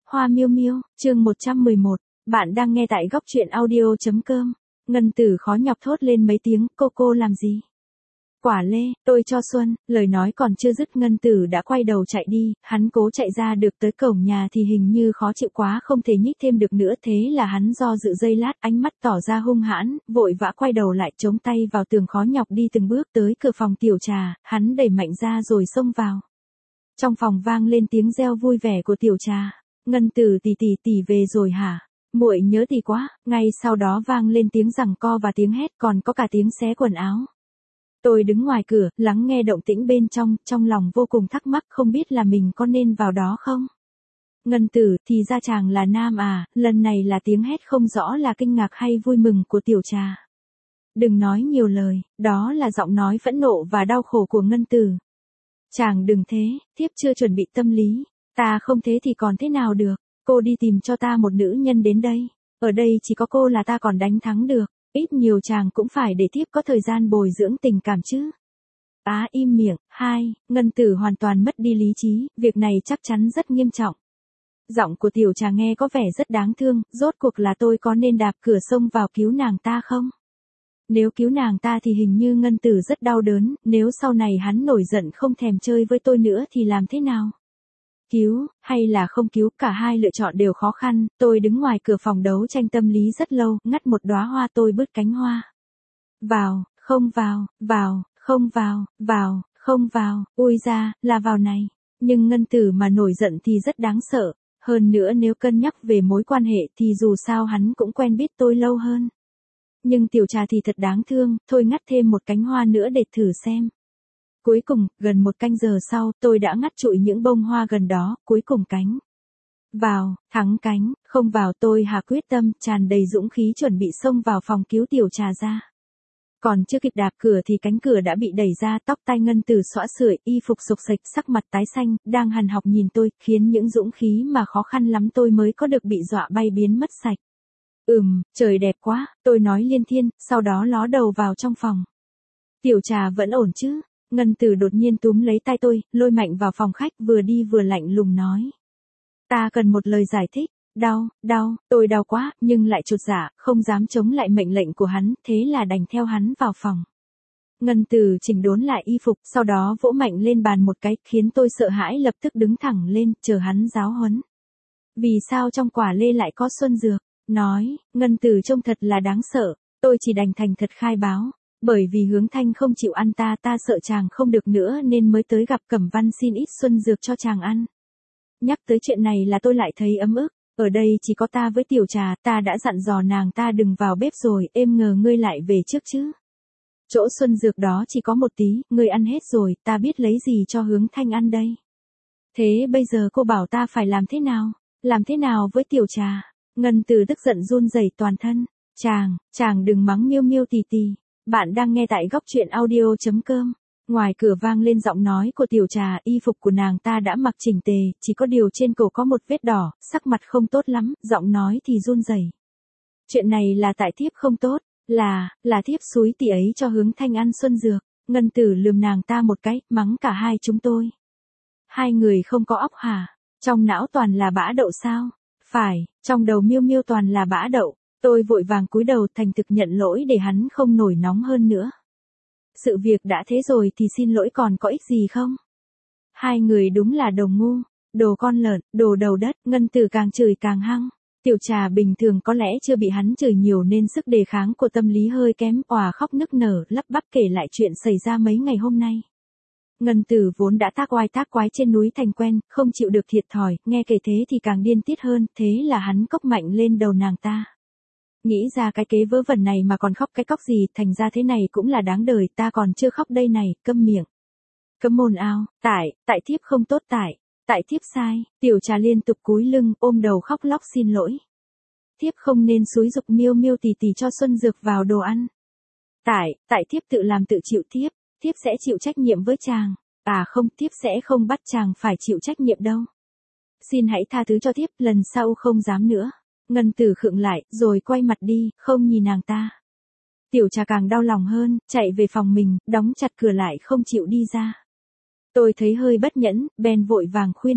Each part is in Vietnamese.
Hoa miêu miêu, chương 111, bạn đang nghe tại góc truyện audio.com. Ngân Tử khó nhọc thốt lên mấy tiếng, cô làm gì? Quả lê, tôi cho Xuân, lời nói còn chưa dứt Ngân Tử đã quay đầu chạy đi, hắn cố chạy ra được tới cổng nhà thì hình như khó chịu quá không thể nhích thêm được nữa, thế là hắn do dự giây lát, ánh mắt tỏ ra hung hãn, vội vã quay đầu lại chống tay vào tường khó nhọc đi từng bước tới cửa phòng tiểu trà, hắn đẩy mạnh ra rồi xông vào. Trong phòng vang lên tiếng reo vui vẻ của tiểu trà. Ngân Tử tỷ về rồi hả? Muội nhớ tỷ quá. Ngay sau đó vang lên tiếng giằng co và tiếng hét, còn có cả tiếng xé quần áo. Tôi đứng ngoài cửa, lắng nghe động tĩnh bên trong, trong lòng vô cùng thắc mắc không biết là mình có nên vào đó không? Ngân Tử, thì ra chàng là nam à? Lần này là tiếng hét không rõ là kinh ngạc hay vui mừng của tiểu trà. Đừng nói nhiều lời, đó là giọng nói phẫn nộ và đau khổ của Ngân Tử. Chàng đừng thế, thiếp chưa chuẩn bị tâm lý. Ta không thế thì còn thế nào được, cô đi tìm cho ta một nữ nhân đến đây. Ở đây chỉ có cô là ta còn đánh thắng được, ít nhiều chàng cũng phải để thiếp có thời gian bồi dưỡng tình cảm chứ. Im miệng. Ngân Tử hoàn toàn mất đi lý trí, việc này chắc chắn rất nghiêm trọng. Giọng của tiểu trà nghe có vẻ rất đáng thương, rốt cuộc là tôi có nên đạp cửa xông vào cứu nàng ta không? Nếu cứu nàng ta thì hình như Ngân Tử rất đau đớn, nếu sau này hắn nổi giận không thèm chơi với tôi nữa thì làm thế nào? Cứu, hay là không cứu, cả hai lựa chọn đều khó khăn, tôi đứng ngoài cửa phòng đấu tranh tâm lý rất lâu, ngắt một đóa hoa tôi bứt cánh hoa. Vào, không vào, vào, không vào, vào, không vào, ui ra, là vào này. Nhưng Ngân Tử mà nổi giận thì rất đáng sợ, hơn nữa nếu cân nhắc về mối quan hệ thì dù sao hắn cũng quen biết tôi lâu hơn. Nhưng tiểu trà thì thật đáng thương, thôi ngắt thêm một cánh hoa nữa để thử xem. Cuối cùng, gần một canh giờ sau, tôi đã ngắt trụi những bông hoa gần đó, cuối cùng cánh. Vào, thắng cánh, không vào tôi hạ quyết tâm, tràn đầy dũng khí chuẩn bị xông vào phòng cứu tiểu trà ra. Còn chưa kịp đạp cửa thì cánh cửa đã bị đẩy ra, tóc tai Ngân Tử xõa sưởi, y phục xộc xệch, sắc mặt tái xanh, đang hằn học nhìn tôi, khiến những dũng khí mà khó khăn lắm tôi mới có được bị dọa bay biến mất sạch. Trời đẹp quá, tôi nói liên thiên, sau đó ló đầu vào trong phòng. Tiểu trà vẫn ổn chứ? Ngân Tử đột nhiên túm lấy tay tôi, lôi mạnh vào phòng khách, vừa đi vừa lạnh lùng nói. Ta cần một lời giải thích. Đau, tôi đau quá, nhưng lại chột dạ, không dám chống lại mệnh lệnh của hắn, thế là đành theo hắn vào phòng. Ngân Tử chỉnh đốn lại y phục, sau đó vỗ mạnh lên bàn một cái, khiến tôi sợ hãi lập tức đứng thẳng lên, chờ hắn giáo huấn. Vì sao trong quả lê lại có xuân dược? Nói, Ngân Tử trông thật là đáng sợ, tôi chỉ đành thành thật khai báo. Bởi vì Hướng Thanh không chịu ăn ta sợ chàng không được nữa nên mới tới gặp Cẩm Văn xin ít xuân dược cho chàng ăn. Nhắc tới chuyện này là tôi lại thấy ấm ức, ở đây chỉ có ta với tiểu trà, ta đã dặn dò nàng ta đừng vào bếp rồi, êm ngờ ngươi lại về trước chứ. Chỗ xuân dược đó chỉ có một tí, ngươi ăn hết rồi, ta biết lấy gì cho Hướng Thanh ăn đây. Thế bây giờ cô bảo ta phải làm thế nào? Làm thế nào với tiểu trà? Ngân Tử tức giận run rẩy toàn thân. Chàng đừng mắng miêu miêu tỷ. Bạn đang nghe tại góc truyện audio.com. Ngoài cửa vang lên giọng nói của tiểu trà, y phục của nàng ta đã mặc chỉnh tề, chỉ có điều trên cổ có một vết đỏ, sắc mặt không tốt lắm, giọng nói thì run rẩy. Chuyện này là tại thiếp không tốt, là thiếp xúi tỷ ấy cho Hướng Thanh ăn xuân dược. Ngân Tử lườm nàng ta một cái, mắng cả hai chúng tôi. Hai người không có óc hả? Trong não toàn là bã đậu sao? Phải, trong đầu miêu miêu toàn là bã đậu. Tôi vội vàng cúi đầu thành thực nhận lỗi để hắn không nổi nóng hơn nữa. Sự việc đã thế rồi thì xin lỗi còn có ích gì không? Hai người đúng là đồ ngu, đồ con lợn, đồ đầu đất. Ngân Tử càng chửi càng hăng. Tiểu trà bình thường có lẽ chưa bị hắn chửi nhiều nên sức đề kháng của tâm lý hơi kém, òa khóc nức nở, lắp bắp kể lại chuyện xảy ra mấy ngày hôm nay. Ngân Tử vốn đã tác quái trên núi thành quen, không chịu được thiệt thòi, nghe kể thế thì càng điên tiết hơn, thế là hắn cốc mạnh lên đầu nàng ta. Nghĩ ra cái kế vớ vẩn này mà còn khóc cái cóc gì, thành ra thế này cũng là đáng đời, ta còn chưa khóc đây này, câm miệng. Cấm ồn ào, tại thiếp không tốt, tại thiếp sai. Tiểu trà liên tục cúi lưng, ôm đầu khóc lóc xin lỗi. Thiếp không nên xúi giục miêu miêu tỷ cho xuân dược vào đồ ăn. Tại thiếp tự làm tự chịu, thiếp sẽ chịu trách nhiệm với chàng. Không, thiếp sẽ không bắt chàng phải chịu trách nhiệm đâu. Xin hãy tha thứ cho thiếp, lần sau không dám nữa. Ngân Tử khựng lại, rồi quay mặt đi, không nhìn nàng ta. Tiểu trà càng đau lòng hơn, chạy về phòng mình, đóng chặt cửa lại không chịu đi ra. Tôi thấy hơi bất nhẫn, bèn vội vàng khuyên nhủ.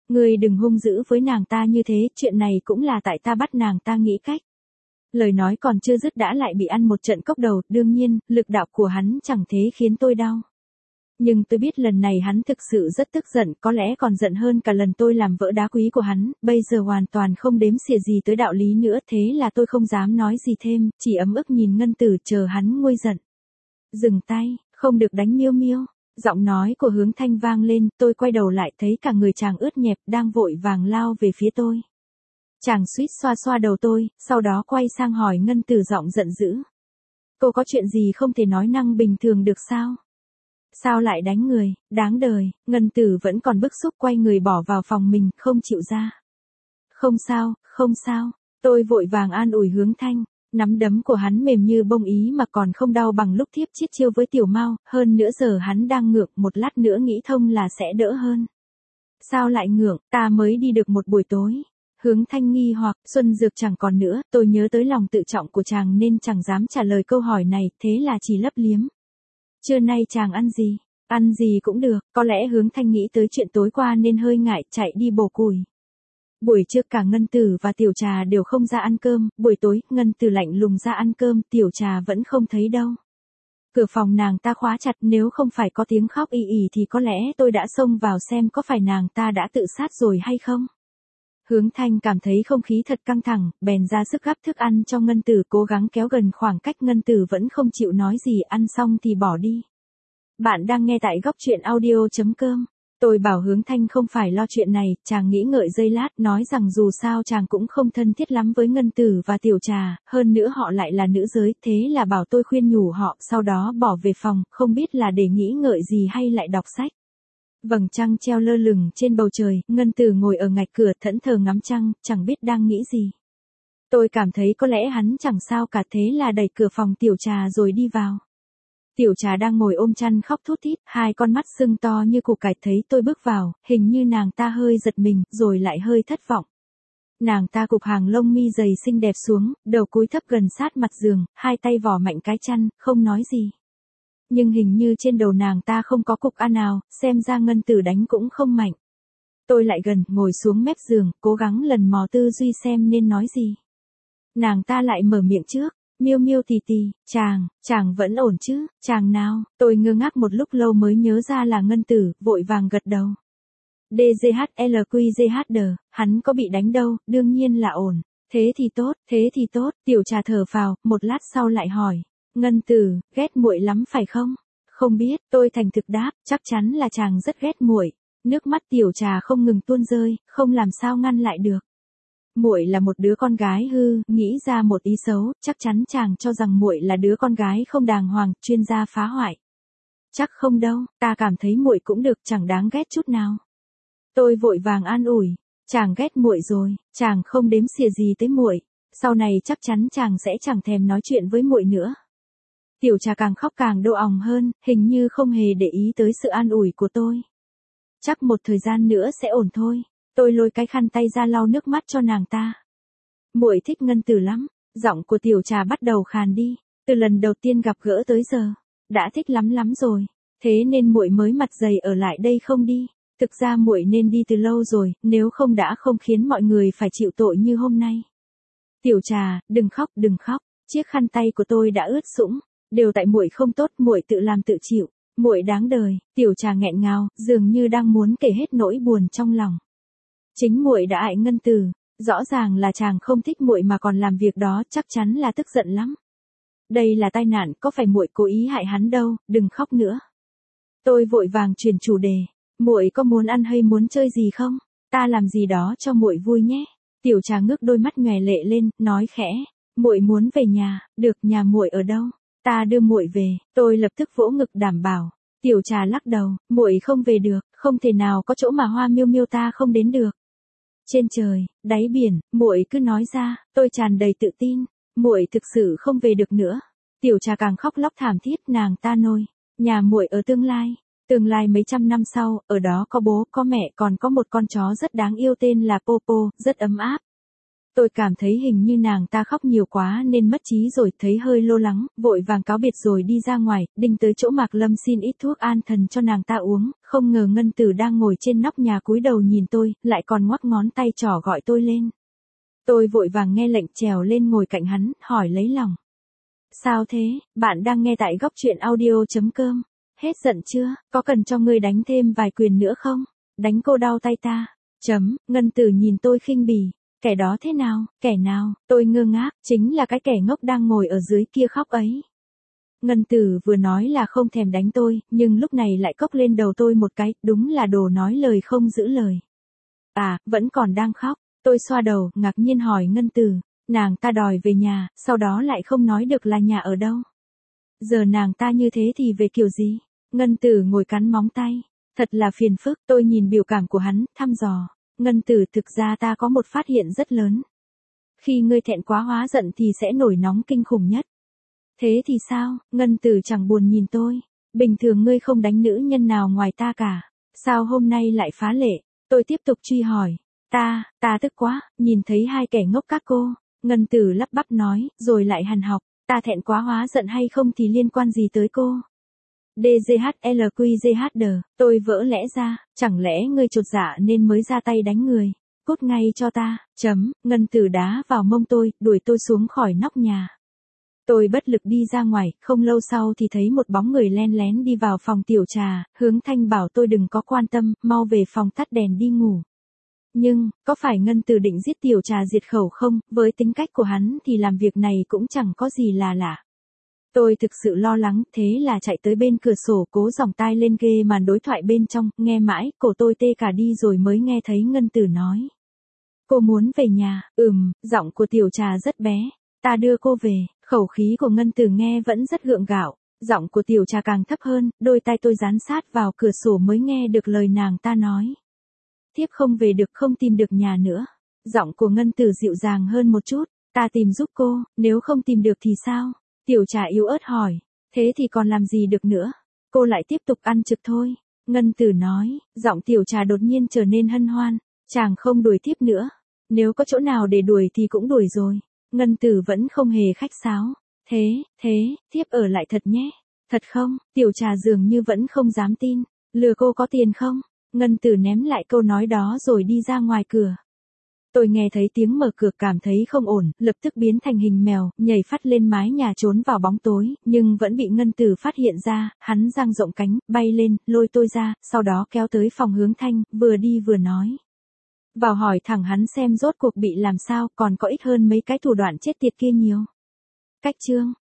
Ngươi đừng hung dữ với nàng ta như thế, chuyện này cũng là tại ta bắt nàng ta nghĩ cách. Lời nói còn chưa dứt đã lại bị ăn một trận cốc đầu, đương nhiên, lực đạo của hắn chẳng thế khiến tôi đau. Nhưng tôi biết lần này hắn thực sự rất tức giận, có lẽ còn giận hơn cả lần tôi làm vỡ đá quý của hắn, bây giờ hoàn toàn không đếm xỉa gì tới đạo lý nữa, thế là tôi không dám nói gì thêm, chỉ ấm ức nhìn Ngân Tử chờ hắn nguôi giận. Dừng tay, không được đánh Miêu Miêu. Giọng nói của Hướng Thanh vang lên, tôi quay đầu lại thấy cả người chàng ướt nhẹp đang vội vàng lao về phía tôi. Chàng suýt xoa xoa đầu tôi, sau đó quay sang hỏi Ngân Tử giọng giận dữ. Cô có chuyện gì không thể nói năng bình thường được sao? Sao lại đánh người, đáng đời. Ngân Tử vẫn còn bức xúc quay người bỏ vào phòng mình, không chịu ra. Không sao, không sao. Tôi vội vàng an ủi Hướng Thanh. Nắm đấm của hắn mềm như bông ý mà còn không đau bằng lúc thiếp chiết chiêu với Tiểu Mao, hơn nữa giờ hắn đang ngượng, một lát nữa nghĩ thông là sẽ đỡ hơn. Sao lại ngượng, ta mới đi được một buổi tối. Hướng Thanh nghi hoặc, Xuân Dược chẳng còn nữa, tôi nhớ tới lòng tự trọng của chàng nên chẳng dám trả lời câu hỏi này, thế là chỉ lấp liếm. Trưa nay chàng ăn gì? Ăn gì cũng được, có lẽ Hướng Thanh nghĩ tới chuyện tối qua nên hơi ngại, chạy đi bổ củi. Buổi trưa cả Ngân Tử và Tiểu Trà đều không ra ăn cơm, buổi tối, Ngân Tử lạnh lùng ra ăn cơm, Tiểu Trà vẫn không thấy đâu. Cửa phòng nàng ta khóa chặt, nếu không phải có tiếng khóc ì ì thì có lẽ tôi đã xông vào xem có phải nàng ta đã tự sát rồi hay không. Hướng Thanh cảm thấy không khí thật căng thẳng, bèn ra sức gắp thức ăn cho Ngân Tử, cố gắng kéo gần khoảng cách. Ngân Tử vẫn không chịu nói gì, ăn xong thì bỏ đi. Bạn đang nghe tại góc truyện audio.com. Tôi bảo Hướng Thanh không phải lo chuyện này, chàng nghĩ ngợi giây lát, nói rằng dù sao chàng cũng không thân thiết lắm với Ngân Tử và Tiểu Trà, hơn nữa họ lại là nữ giới, thế là bảo tôi khuyên nhủ họ, sau đó bỏ về phòng, không biết là để nghĩ ngợi gì hay lại đọc sách. Vầng trăng treo lơ lửng trên bầu trời, Ngân Tử ngồi ở ngạch cửa thẫn thờ ngắm trăng, chẳng biết đang nghĩ gì. Tôi cảm thấy có lẽ hắn chẳng sao cả, thế là đẩy cửa phòng Tiểu Trà rồi đi vào. Tiểu Trà đang ngồi ôm chăn khóc thút thít, hai con mắt sưng to như củ cải, thấy tôi bước vào, hình như nàng ta hơi giật mình, rồi lại hơi thất vọng. Nàng ta cụp hàng lông mi dày xinh đẹp xuống, đầu cúi thấp gần sát mặt giường, hai tay vò mạnh cái chăn, không nói gì. Nhưng hình như trên đầu nàng ta không có cục ăn nào, xem ra Ngân Tử đánh cũng không mạnh. Tôi lại gần, ngồi xuống mép giường, cố gắng lần mò tư duy xem nên nói gì. Nàng ta lại mở miệng trước. Miêu Miêu tì tì, chàng vẫn ổn chứ, chàng nào? Tôi ngơ ngác một lúc lâu mới nhớ ra là Ngân Tử, vội vàng gật đầu. DGHLQGHD, hắn có bị đánh đâu, đương nhiên là ổn. Thế thì tốt, Tiểu Trà thở phào, một lát sau lại hỏi. Ngân Tử, ghét muội lắm phải không? Không biết, tôi thành thực đáp, chắc chắn là chàng rất ghét muội. Nước mắt Tiểu Trà không ngừng tuôn rơi, không làm sao ngăn lại được. Muội là một đứa con gái hư, nghĩ ra một ý xấu, chắc chắn chàng cho rằng muội là đứa con gái không đàng hoàng, chuyên gia phá hoại. Chắc không đâu, ta cảm thấy muội cũng được, chẳng đáng ghét chút nào. Tôi vội vàng an ủi, chàng ghét muội rồi, chàng không đếm xỉa gì tới muội, sau này chắc chắn chàng sẽ chẳng thèm nói chuyện với muội nữa. Tiểu Trà càng khóc càng đau òng hơn, hình như không hề để ý tới sự an ủi của tôi. Chắc một thời gian nữa sẽ ổn thôi. Tôi lôi cái khăn tay ra lau nước mắt cho nàng ta. Muội thích Ngân Tử lắm, giọng của Tiểu Trà bắt đầu khàn đi, từ lần đầu tiên gặp gỡ tới giờ, đã thích lắm rồi, thế nên muội mới mặt dày ở lại đây không đi. Thực ra muội nên đi từ lâu rồi, nếu không đã không khiến mọi người phải chịu tội như hôm nay. Tiểu Trà, đừng khóc, chiếc khăn tay của tôi đã ướt sũng, đều tại muội không tốt, muội tự làm tự chịu, muội đáng đời. Tiểu Trà nghẹn ngào, dường như đang muốn kể hết nỗi buồn trong lòng. Chính muội đã hại Ngân Tử, rõ ràng là chàng không thích muội mà còn làm việc đó, chắc chắn là tức giận lắm. Đây là tai nạn, có phải muội cố ý hại hắn đâu, đừng khóc nữa. Tôi vội vàng chuyển chủ đề, muội có muốn ăn hay muốn chơi gì không? Ta làm gì đó cho muội vui nhé. Tiểu Trà ngước đôi mắt nhòe lệ lên, nói khẽ, muội muốn về nhà, được, nhà muội ở đâu? Ta đưa muội về. Tôi lập tức vỗ ngực đảm bảo. Tiểu Trà lắc đầu, muội không về được, không thể nào có chỗ mà Hoa Miêu Miêu ta không đến được. Trên trời, đáy biển, muội cứ nói ra, tôi tràn đầy tự tin, muội thực sự không về được nữa. Tiểu Trà càng khóc lóc thảm thiết, nàng ta nôi, nhà muội ở tương lai mấy trăm năm sau, ở đó có bố, có mẹ, còn có một con chó rất đáng yêu tên là Popo, rất ấm áp. Tôi cảm thấy hình như nàng ta khóc nhiều quá nên mất trí rồi, thấy hơi lo lắng, vội vàng cáo biệt rồi đi ra ngoài, đinh tới chỗ Mạc Lâm xin ít thuốc an thần cho nàng ta uống, không ngờ Ngân Tử đang ngồi trên nóc nhà cúi đầu nhìn tôi, lại còn ngoắc ngón tay trỏ gọi tôi lên. Tôi vội vàng nghe lệnh trèo lên ngồi cạnh hắn, hỏi lấy lòng. Sao thế, bạn đang nghe tại góc truyện audio.com. Hết giận chưa, có cần cho ngươi đánh thêm vài quyền nữa không? Đánh cô đau tay ta. Ngân Tử nhìn tôi khinh bỉ. Kẻ đó thế nào, kẻ nào, tôi ngơ ngác, chính là cái kẻ ngốc đang ngồi ở dưới kia khóc ấy. Ngân Tử vừa nói là không thèm đánh tôi, nhưng lúc này lại cốc lên đầu tôi một cái, đúng là đồ nói lời không giữ lời. À, vẫn còn đang khóc, tôi xoa đầu, ngạc nhiên hỏi Ngân Tử, nàng ta đòi về nhà, sau đó lại không nói được là nhà ở đâu. Giờ nàng ta như thế thì về kiểu gì? Ngân Tử ngồi cắn móng tay, thật là phiền phức, tôi nhìn biểu cảm của hắn, thăm dò. Ngân Tử, thực ra ta có một phát hiện rất lớn. Khi ngươi thẹn quá hóa giận thì sẽ nổi nóng kinh khủng nhất. Thế thì sao? Ngân Tử chẳng buồn nhìn tôi. Bình thường ngươi không đánh nữ nhân nào ngoài ta cả. Sao hôm nay lại phá lệ? Tôi tiếp tục truy hỏi. Ta tức quá, nhìn thấy hai kẻ ngốc các cô. Ngân Tử lắp bắp nói, rồi lại hằn học. Ta thẹn quá hóa giận hay không thì liên quan gì tới cô? DGHLQGHD, tôi vỡ lẽ ra, chẳng lẽ ngươi chột dạ nên mới ra tay đánh người. Cút ngay cho ta, Ngân Tử đá vào mông tôi, đuổi tôi xuống khỏi nóc nhà. Tôi bất lực đi ra ngoài, không lâu sau thì thấy một bóng người len lén đi vào phòng tiểu trà, Hướng Thanh bảo tôi đừng có quan tâm, mau về phòng tắt đèn đi ngủ. Nhưng, có phải Ngân Tử định giết tiểu trà diệt khẩu không, với tính cách của hắn thì làm việc này cũng chẳng có gì là lạ. Tôi thực sự lo lắng, thế là chạy tới bên cửa sổ cố giòng tai lên ghê màn đối thoại bên trong, nghe mãi, cổ tôi tê cả đi rồi mới nghe thấy Ngân Tử nói. Cô muốn về nhà, giọng của tiểu trà rất bé, ta đưa cô về, khẩu khí của Ngân Tử nghe vẫn rất gượng gạo, giọng của tiểu trà càng thấp hơn, đôi tay tôi dán sát vào cửa sổ mới nghe được lời nàng ta nói. Thiếp không về được, không tìm được nhà nữa. Giọng của Ngân Tử dịu dàng hơn một chút, ta tìm giúp cô, nếu không tìm được thì sao? Tiểu trà yếu ớt hỏi, thế thì còn làm gì được nữa? Cô lại tiếp tục ăn trực thôi. Ngân Tử nói, giọng tiểu trà đột nhiên trở nên hân hoan, chàng không đuổi tiếp nữa. Nếu có chỗ nào để đuổi thì cũng đuổi rồi. Ngân Tử vẫn không hề khách sáo. Thế, thiếp ở lại thật nhé. Thật không? Tiểu trà dường như vẫn không dám tin. Lừa cô có tiền không? Ngân Tử ném lại câu nói đó rồi đi ra ngoài cửa. Tôi nghe thấy tiếng mở cửa cảm thấy không ổn, lập tức biến thành hình mèo, nhảy phát lên mái nhà trốn vào bóng tối, nhưng vẫn bị Ngân Tử phát hiện ra, hắn dang rộng cánh, bay lên, lôi tôi ra, sau đó kéo tới phòng Hướng Thanh, vừa đi vừa nói. Vào hỏi thẳng hắn xem rốt cuộc bị làm sao, còn có ít hơn mấy cái thủ đoạn chết tiệt kia nhiều. Cách chương